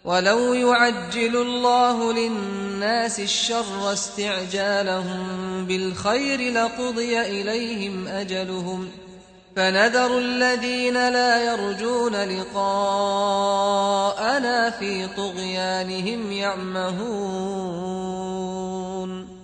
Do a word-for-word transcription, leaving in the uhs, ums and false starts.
وَلَوْ يُعَجِّلُ اللَّهُ لِلنَّاسِ الشَّرَّ اسْتِعْجَالَهُم بِالْخَيْرِ لَقُضِيَ إِلَيْهِمْ أَجَلُهُمْ فَنَذَرُ الَّذِينَ لَا يَرْجُونَ لِقَاءَنَا فِي طُغْيَانِهِمْ يَعْمَهُونَ